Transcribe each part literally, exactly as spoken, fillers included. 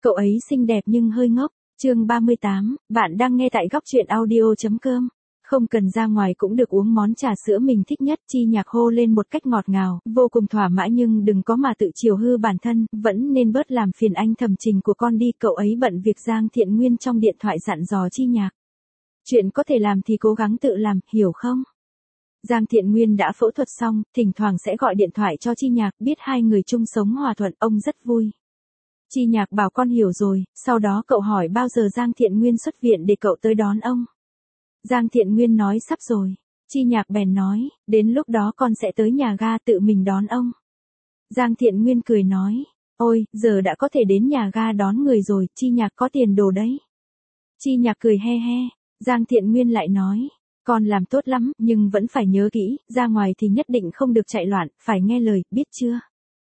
Cậu ấy xinh đẹp nhưng hơi ngốc. Chương ba mươi tám, bạn đang nghe tại góc truyện audio.com. Không cần ra ngoài cũng được uống món trà sữa mình thích nhất, Chi Nhạc hô lên một cách ngọt ngào, vô cùng thỏa mãn, nhưng đừng có mà tự chiều hư bản thân, vẫn nên bớt làm phiền anh Thẩm Trình của con đi. Cậu ấy bận việc. Giang Thiện Nguyên trong điện thoại dặn dò Chi Nhạc. Chuyện có thể làm thì cố gắng tự làm, hiểu không? Giang Thiện Nguyên đã phẫu thuật xong, thỉnh thoảng sẽ gọi điện thoại cho Chi Nhạc, biết hai người chung sống hòa thuận, ông rất vui. Chi Nhạc bảo con hiểu rồi, sau đó cậu hỏi bao giờ Giang Thiện Nguyên xuất viện để cậu tới đón ông. Giang Thiện Nguyên nói sắp rồi. Chi Nhạc bèn nói, đến lúc đó con sẽ tới nhà ga tự mình đón ông. Giang Thiện Nguyên cười nói, ôi, giờ đã có thể đến nhà ga đón người rồi, Chi Nhạc có tiền đồ đấy. Chi Nhạc cười he he. Giang Thiện Nguyên lại nói, con làm tốt lắm, nhưng vẫn phải nhớ kỹ, ra ngoài thì nhất định không được chạy loạn, phải nghe lời, biết chưa?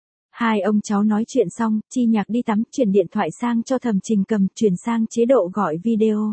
Hai ông cháu nói chuyện xong, Chi Nhạc đi tắm, chuyển điện thoại sang cho Thẩm Trình cầm, chuyển sang chế độ gọi video.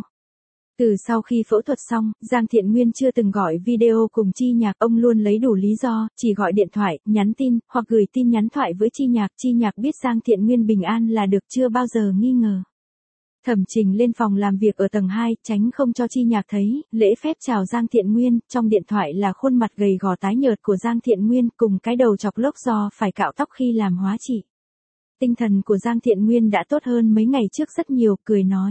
Từ sau khi phẫu thuật xong, Giang Thiện Nguyên chưa từng gọi video cùng Chi Nhạc, ông luôn lấy đủ lý do, chỉ gọi điện thoại, nhắn tin, hoặc gửi tin nhắn thoại với Chi Nhạc. Chi Nhạc biết Giang Thiện Nguyên bình an là được, chưa bao giờ nghi ngờ. Thẩm Trình lên phòng làm việc ở tầng hai, tránh không cho Chi Nhạc thấy, lễ phép chào Giang Thiện Nguyên, trong điện thoại là khuôn mặt gầy gò tái nhợt của Giang Thiện Nguyên, cùng cái đầu chọc lốc do phải cạo tóc khi làm hóa trị. Tinh thần của Giang Thiện Nguyên đã tốt hơn mấy ngày trước rất nhiều, cười nói.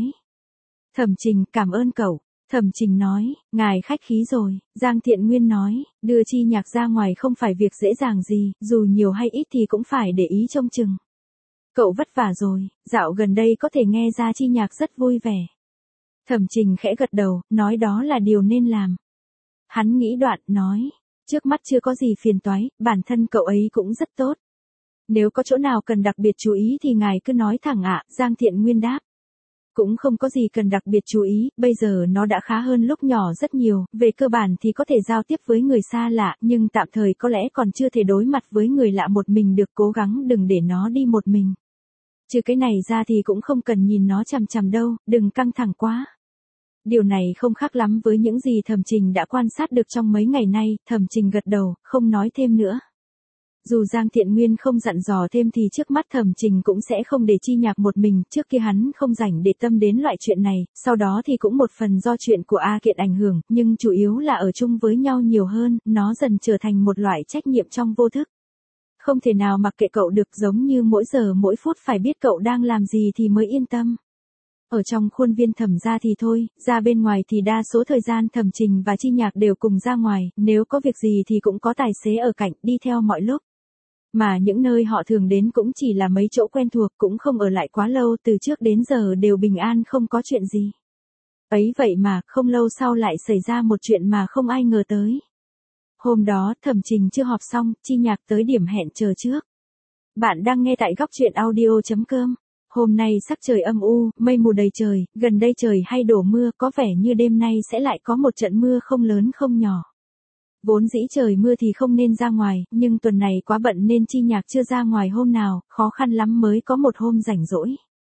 Thẩm Trình, cảm ơn cậu. Thẩm Trình nói, ngài khách khí rồi. Giang Thiện Nguyên nói, đưa Chi Nhạc ra ngoài không phải việc dễ dàng gì, dù nhiều hay ít thì cũng phải để ý trông chừng. Cậu vất vả rồi, dạo gần đây có thể nghe ra Chi Nhạc rất vui vẻ. Thẩm Trình khẽ gật đầu, nói đó là điều nên làm. Hắn nghĩ đoạn, nói, trước mắt chưa có gì phiền toái, bản thân cậu ấy cũng rất tốt. Nếu có chỗ nào cần đặc biệt chú ý thì ngài cứ nói thẳng ạ. Giang Thiện Nguyên đáp. Cũng không có gì cần đặc biệt chú ý, bây giờ nó đã khá hơn lúc nhỏ rất nhiều, về cơ bản thì có thể giao tiếp với người xa lạ, nhưng tạm thời có lẽ còn chưa thể đối mặt với người lạ một mình được, cố gắng đừng để nó đi một mình. Trừ cái này ra thì cũng không cần nhìn nó chằm chằm đâu, đừng căng thẳng quá. Điều này không khác lắm với những gì Thẩm Trình đã quan sát được trong mấy ngày nay. Thẩm Trình gật đầu, không nói thêm nữa. Dù Giang Thiện Nguyên không dặn dò thêm thì trước mắt Thẩm Trình cũng sẽ không để Chi Nhạc một mình, trước kia hắn không rảnh để tâm đến loại chuyện này, sau đó thì cũng một phần do chuyện của A Kiện ảnh hưởng, nhưng chủ yếu là ở chung với nhau nhiều hơn, nó dần trở thành một loại trách nhiệm trong vô thức. Không thể nào mặc kệ cậu được, giống như mỗi giờ mỗi phút phải biết cậu đang làm gì thì mới yên tâm. Ở trong khuôn viên Thẩm gia thì thôi, ra bên ngoài thì đa số thời gian Thẩm Trình và Chi Nhạc đều cùng ra ngoài, nếu có việc gì thì cũng có tài xế ở cạnh, đi theo mọi lúc. Mà những nơi họ thường đến cũng chỉ là mấy chỗ quen thuộc, cũng không ở lại quá lâu, từ trước đến giờ đều bình an không có chuyện gì. Ấy vậy mà, không lâu sau lại xảy ra một chuyện mà không ai ngờ tới. Hôm đó, Thẩm Trình chưa họp xong, Chi Nhạc tới điểm hẹn chờ trước. Bạn đang nghe tại góc truyện audio.com. Hôm nay sắc trời âm u, mây mù đầy trời, gần đây trời hay đổ mưa, có vẻ như đêm nay sẽ lại có một trận mưa không lớn không nhỏ. Vốn dĩ trời mưa thì không nên ra ngoài, nhưng tuần này quá bận nên Chi Nhạc chưa ra ngoài hôm nào, khó khăn lắm mới có một hôm rảnh rỗi.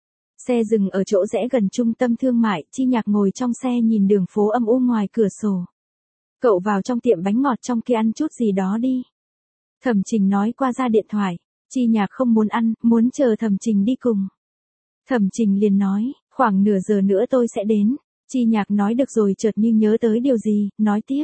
Xe dừng ở chỗ rẽ gần trung tâm thương mại, Chi Nhạc ngồi trong xe nhìn đường phố âm u ngoài cửa sổ. Cậu vào trong tiệm bánh ngọt trong kia ăn chút gì đó đi. Thẩm Trình nói qua ra điện thoại. Chi Nhạc không muốn ăn, muốn chờ Thẩm Trình đi cùng. Thẩm Trình liền nói, khoảng nửa giờ nữa tôi sẽ đến. Chi Nhạc nói được rồi, chợt như nhớ tới điều gì, nói tiếp.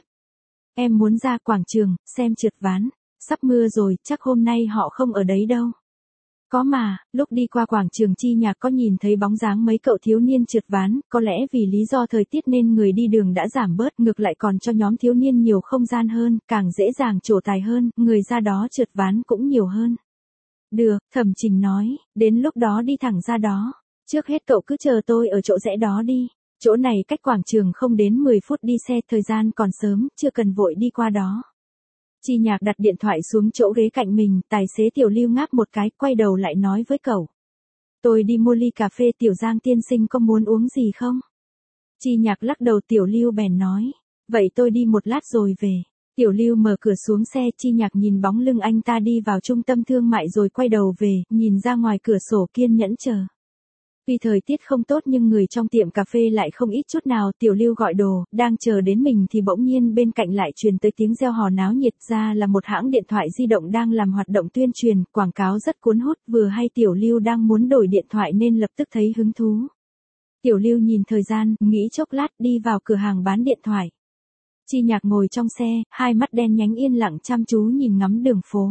Em muốn ra quảng trường, xem trượt ván. Sắp mưa rồi, chắc hôm nay họ không ở đấy đâu. Có mà, lúc đi qua quảng trường Chi Nhạc có nhìn thấy bóng dáng mấy cậu thiếu niên trượt ván, có lẽ vì lý do thời tiết nên người đi đường đã giảm bớt, ngược lại còn cho nhóm thiếu niên nhiều không gian hơn, càng dễ dàng trổ tài hơn, người ra đó trượt ván cũng nhiều hơn. Được, Thẩm Trình nói, đến lúc đó đi thẳng ra đó. Trước hết cậu cứ chờ tôi ở chỗ rẽ đó đi. Chỗ này cách quảng trường không đến mười phút đi xe, thời gian còn sớm, chưa cần vội đi qua đó. Chi Nhạc đặt điện thoại xuống chỗ ghế cạnh mình, tài xế Tiểu Lưu ngáp một cái, quay đầu lại nói với cậu. Tôi đi mua ly cà phê, Tiểu Giang tiên sinh có muốn uống gì không? Chi Nhạc lắc đầu, Tiểu Lưu bèn nói. Vậy tôi đi một lát rồi về. Tiểu Lưu mở cửa xuống xe, Chi Nhạc nhìn bóng lưng anh ta đi vào trung tâm thương mại rồi quay đầu về, nhìn ra ngoài cửa sổ kiên nhẫn chờ. Tuy thời tiết không tốt nhưng người trong tiệm cà phê lại không ít chút nào. Tiểu Lưu gọi đồ, đang chờ đến mình thì bỗng nhiên bên cạnh lại truyền tới tiếng reo hò náo nhiệt, ra là một hãng điện thoại di động đang làm hoạt động tuyên truyền, quảng cáo rất cuốn hút. Vừa hay Tiểu Lưu đang muốn đổi điện thoại nên lập tức thấy hứng thú. Tiểu Lưu nhìn thời gian, nghĩ chốc lát đi vào cửa hàng bán điện thoại. Chi Nhạc ngồi trong xe, hai mắt đen nhánh yên lặng chăm chú nhìn ngắm đường phố.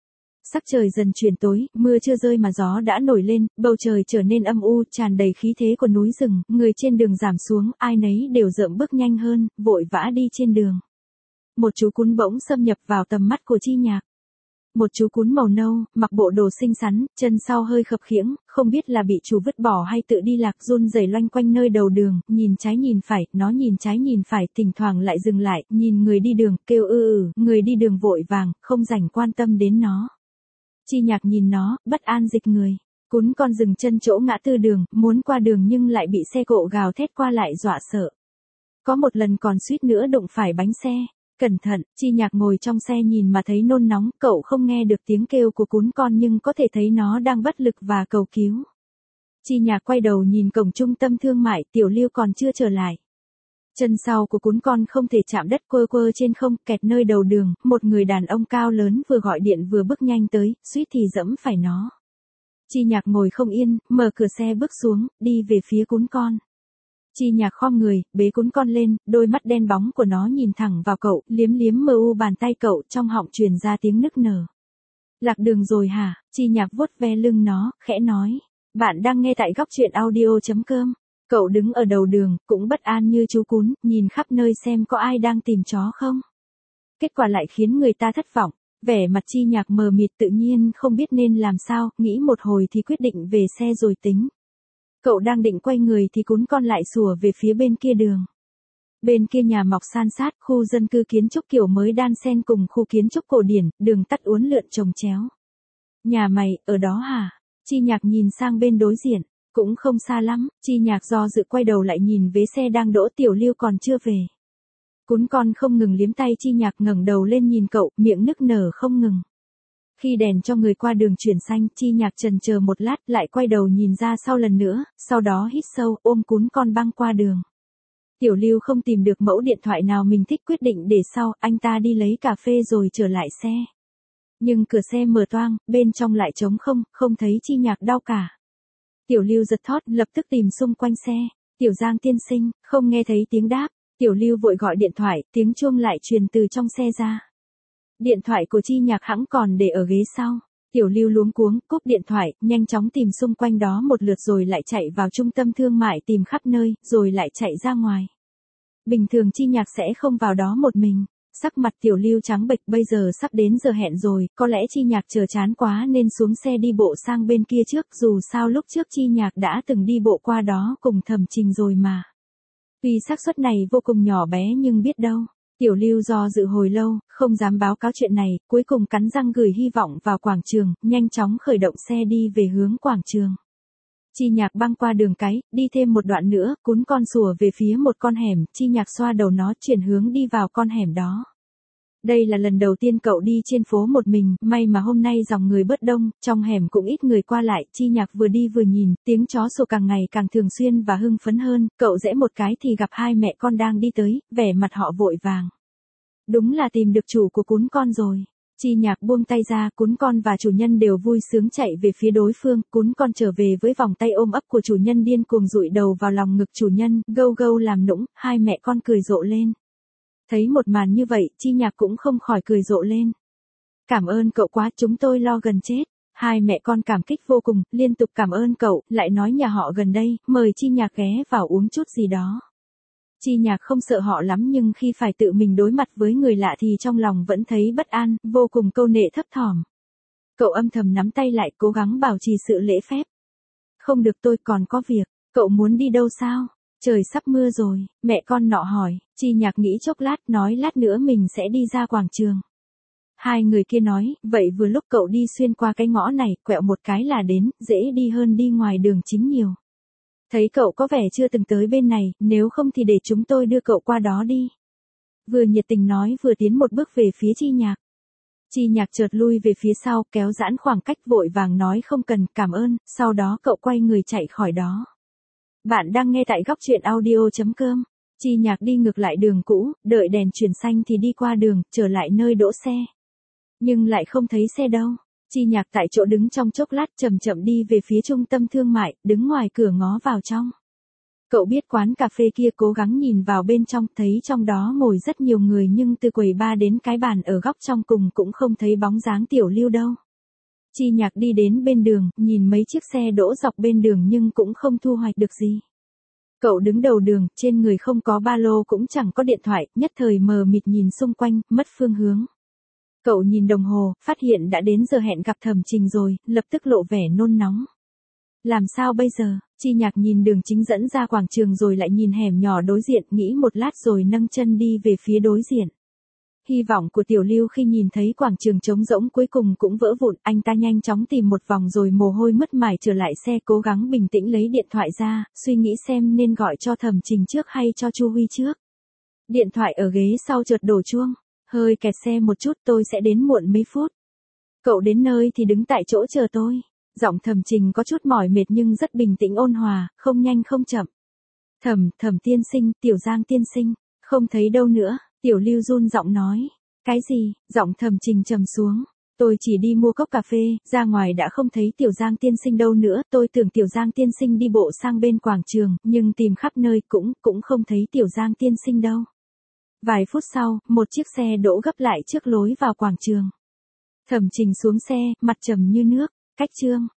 Sắc trời dần chuyển tối, mưa chưa rơi mà gió đã nổi lên, bầu trời trở nên âm u, tràn đầy khí thế của núi rừng, người trên đường giảm xuống, ai nấy đều rợm bước nhanh hơn, vội vã đi trên đường. Một chú cún bỗng xâm nhập vào tầm mắt của Chi Nhạc. Một chú cún màu nâu, mặc bộ đồ xinh xắn, chân sau hơi khập khiễng, không biết là bị chủ vứt bỏ hay tự đi lạc, run rẩy loanh quanh nơi đầu đường, nhìn trái nhìn phải, nó nhìn trái nhìn phải, thỉnh thoảng lại dừng lại, nhìn người đi đường, kêu ư ử, người đi đường vội vàng, không rảnh quan tâm đến nó. Chi Nhạc nhìn nó, bất an dịch người. Cún con dừng chân chỗ ngã tư đường, muốn qua đường nhưng lại bị xe cộ gào thét qua lại dọa sợ. Có một lần còn suýt nữa đụng phải bánh xe. Cẩn thận, Chi Nhạc ngồi trong xe nhìn mà thấy nôn nóng, cậu không nghe được tiếng kêu của cún con nhưng có thể thấy nó đang bất lực và cầu cứu. Chi Nhạc quay đầu nhìn cổng trung tâm thương mại, Tiểu Lưu còn chưa trở lại. Chân sau của cún con không thể chạm đất, quơ quơ trên không, kẹt nơi đầu đường, một người đàn ông cao lớn vừa gọi điện vừa bước nhanh tới, suýt thì dẫm phải nó. Chi Nhạc ngồi không yên, mở cửa xe bước xuống, đi về phía cún con. Chi Nhạc khom người, bế cún con lên, đôi mắt đen bóng của nó nhìn thẳng vào cậu, liếm liếm mờ u bàn tay cậu, trong họng truyền ra tiếng nức nở. Lạc đường rồi hả? Chi Nhạc vuốt ve lưng nó, khẽ nói. Bạn đang nghe tại góc truyện audio chấm com. Cậu đứng ở đầu đường, cũng bất an như chú cún, nhìn khắp nơi xem có ai đang tìm chó không. Kết quả lại khiến người ta thất vọng. Vẻ mặt Chi Nhạc mờ mịt tự nhiên không biết nên làm sao, nghĩ một hồi thì quyết định về xe rồi tính. Cậu đang định quay người thì cún con lại sủa về phía bên kia đường. Bên kia nhà mọc san sát, khu dân cư kiến trúc kiểu mới đan xen cùng khu kiến trúc cổ điển, đường tắt uốn lượn chồng chéo. Nhà mày, ở đó hả? Chi Nhạc nhìn sang bên đối diện, cũng không xa lắm, Chi Nhạc do dự quay đầu lại nhìn vế xe đang đỗ, Tiểu Lưu còn chưa về. Cún con không ngừng liếm tay, Chi Nhạc ngẩng đầu lên nhìn cậu, miệng nức nở không ngừng. Khi đèn cho người qua đường chuyển xanh, Chi Nhạc chần chờ một lát, lại quay đầu nhìn ra sau lần nữa, sau đó hít sâu, ôm cún con băng qua đường. Tiểu Lưu không tìm được mẫu điện thoại nào mình thích, quyết định để sau, anh ta đi lấy cà phê rồi trở lại xe. Nhưng cửa xe mở toang, bên trong lại trống không, không thấy Chi Nhạc đâu cả. Tiểu Lưu giật thót, lập tức tìm xung quanh xe. Tiểu Giang tiên sinh, không nghe thấy tiếng đáp. Tiểu Lưu vội gọi điện thoại, tiếng chuông lại truyền từ trong xe ra. Điện thoại của Chi Nhạc hẵng còn để ở ghế sau. Tiểu Lưu luống cuống, cúp điện thoại, nhanh chóng tìm xung quanh đó một lượt rồi lại chạy vào trung tâm thương mại tìm khắp nơi, rồi lại chạy ra ngoài. Bình thường Chi Nhạc sẽ không vào đó một mình. Sắc mặt Tiểu Lưu trắng bệch, bây giờ sắp đến giờ hẹn rồi, có lẽ Chi Nhạc chờ chán quá nên xuống xe đi bộ sang bên kia trước, dù sao lúc trước Chi Nhạc đã từng đi bộ qua đó cùng Thẩm Trình rồi mà. Tuy xác suất này vô cùng nhỏ bé nhưng biết đâu. Tiểu Lưu do dự hồi lâu, không dám báo cáo chuyện này, cuối cùng cắn răng gửi hy vọng vào quảng trường, nhanh chóng khởi động xe đi về hướng quảng trường. Chi Nhạc băng qua đường cái, đi thêm một đoạn nữa, cún con sủa về phía một con hẻm, Chi Nhạc xoa đầu nó chuyển hướng đi vào con hẻm đó. Đây là lần đầu tiên cậu đi trên phố một mình, may mà hôm nay dòng người bớt đông, trong hẻm cũng ít người qua lại, Chi Nhạc vừa đi vừa nhìn, tiếng chó sủa càng ngày càng thường xuyên và hưng phấn hơn, cậu rẽ một cái thì gặp hai mẹ con đang đi tới, vẻ mặt họ vội vàng. Đúng là tìm được chủ của cún con rồi. Chi Nhạc buông tay ra, cún con và chủ nhân đều vui sướng chạy về phía đối phương, cún con trở về với vòng tay ôm ấp của chủ nhân điên cuồng dụi đầu vào lòng ngực chủ nhân, gâu gâu làm nũng, hai mẹ con cười rộ lên. Thấy một màn như vậy, Chi Nhạc cũng không khỏi cười rộ lên. Cảm ơn cậu quá, chúng tôi lo gần chết. Hai mẹ con cảm kích vô cùng, liên tục cảm ơn cậu, lại nói nhà họ gần đây, mời Chi Nhạc ghé vào uống chút gì đó. Chi Nhạc không sợ họ lắm nhưng khi phải tự mình đối mặt với người lạ thì trong lòng vẫn thấy bất an, vô cùng câu nệ thấp thỏm. Cậu âm thầm nắm tay lại, cố gắng bảo trì sự lễ phép. Không được, tôi còn có việc. Cậu muốn đi đâu sao? Trời sắp mưa rồi, mẹ con nọ hỏi. Chi Nhạc nghĩ chốc lát, nói lát nữa mình sẽ đi ra quảng trường. Hai người kia nói, vậy vừa lúc cậu đi xuyên qua cái ngõ này, quẹo một cái là đến, dễ đi hơn đi ngoài đường chính nhiều. Thấy cậu có vẻ chưa từng tới bên này, nếu không thì để chúng tôi đưa cậu qua đó đi. Vừa nhiệt tình nói vừa tiến một bước về phía Chi Nhạc. Chi Nhạc chợt lui về phía sau, kéo giãn khoảng cách, vội vàng nói không cần, cảm ơn, sau đó cậu quay người chạy khỏi đó. Bạn đang nghe tại góc truyện audio.com. Chi Nhạc đi ngược lại đường cũ, đợi đèn chuyển xanh thì đi qua đường, trở lại nơi đỗ xe. Nhưng lại không thấy xe đâu. Chi Nhạc tại chỗ đứng trong chốc lát, chậm chậm đi về phía trung tâm thương mại, đứng ngoài cửa ngó vào trong. Cậu biết quán cà phê kia, cố gắng nhìn vào bên trong, thấy trong đó ngồi rất nhiều người nhưng từ quầy bar đến cái bàn ở góc trong cùng cũng không thấy bóng dáng Tiểu Lưu đâu. Chi Nhạc đi đến bên đường, nhìn mấy chiếc xe đỗ dọc bên đường nhưng cũng không thu hoạch được gì. Cậu đứng đầu đường, trên người không có ba lô cũng chẳng có điện thoại, nhất thời mờ mịt nhìn xung quanh, mất phương hướng. Cậu nhìn đồng hồ, phát hiện đã đến giờ hẹn gặp Thẩm Trình rồi, lập tức lộ vẻ nôn nóng. Làm sao bây giờ? Chi Nhạc nhìn đường chính dẫn ra quảng trường rồi lại nhìn hẻm nhỏ đối diện, nghĩ một lát rồi nâng chân đi về phía đối diện. Hy vọng của Tiểu Lưu khi nhìn thấy quảng trường trống rỗng cuối cùng cũng vỡ vụn, anh ta nhanh chóng tìm một vòng rồi mồ hôi mứt mải trở lại xe, cố gắng bình tĩnh lấy điện thoại ra, suy nghĩ xem nên gọi cho Thẩm Trình trước hay cho Chu Huy trước. Điện thoại ở ghế sau chợt đổ chuông, hơi kẹt xe một chút, tôi sẽ đến muộn mấy phút. Cậu đến nơi thì đứng tại chỗ chờ tôi. Giọng Thẩm Trình có chút mỏi mệt nhưng rất bình tĩnh ôn hòa, không nhanh không chậm. Thẩm, Thẩm tiên sinh, Tiểu Giang tiên sinh, không thấy đâu nữa. Tiểu Lưu run giọng nói. Cái gì? Giọng Thẩm Trình trầm xuống. Tôi chỉ đi mua cốc cà phê, ra ngoài đã không thấy Tiểu Giang tiên sinh đâu nữa. Tôi tưởng Tiểu Giang tiên sinh đi bộ sang bên quảng trường, nhưng tìm khắp nơi cũng, cũng không thấy Tiểu Giang tiên sinh đâu. Vài phút sau, một chiếc xe đỗ gấp lại trước lối vào quảng trường. Thẩm Trình xuống xe, mặt trầm như nước. Cách chương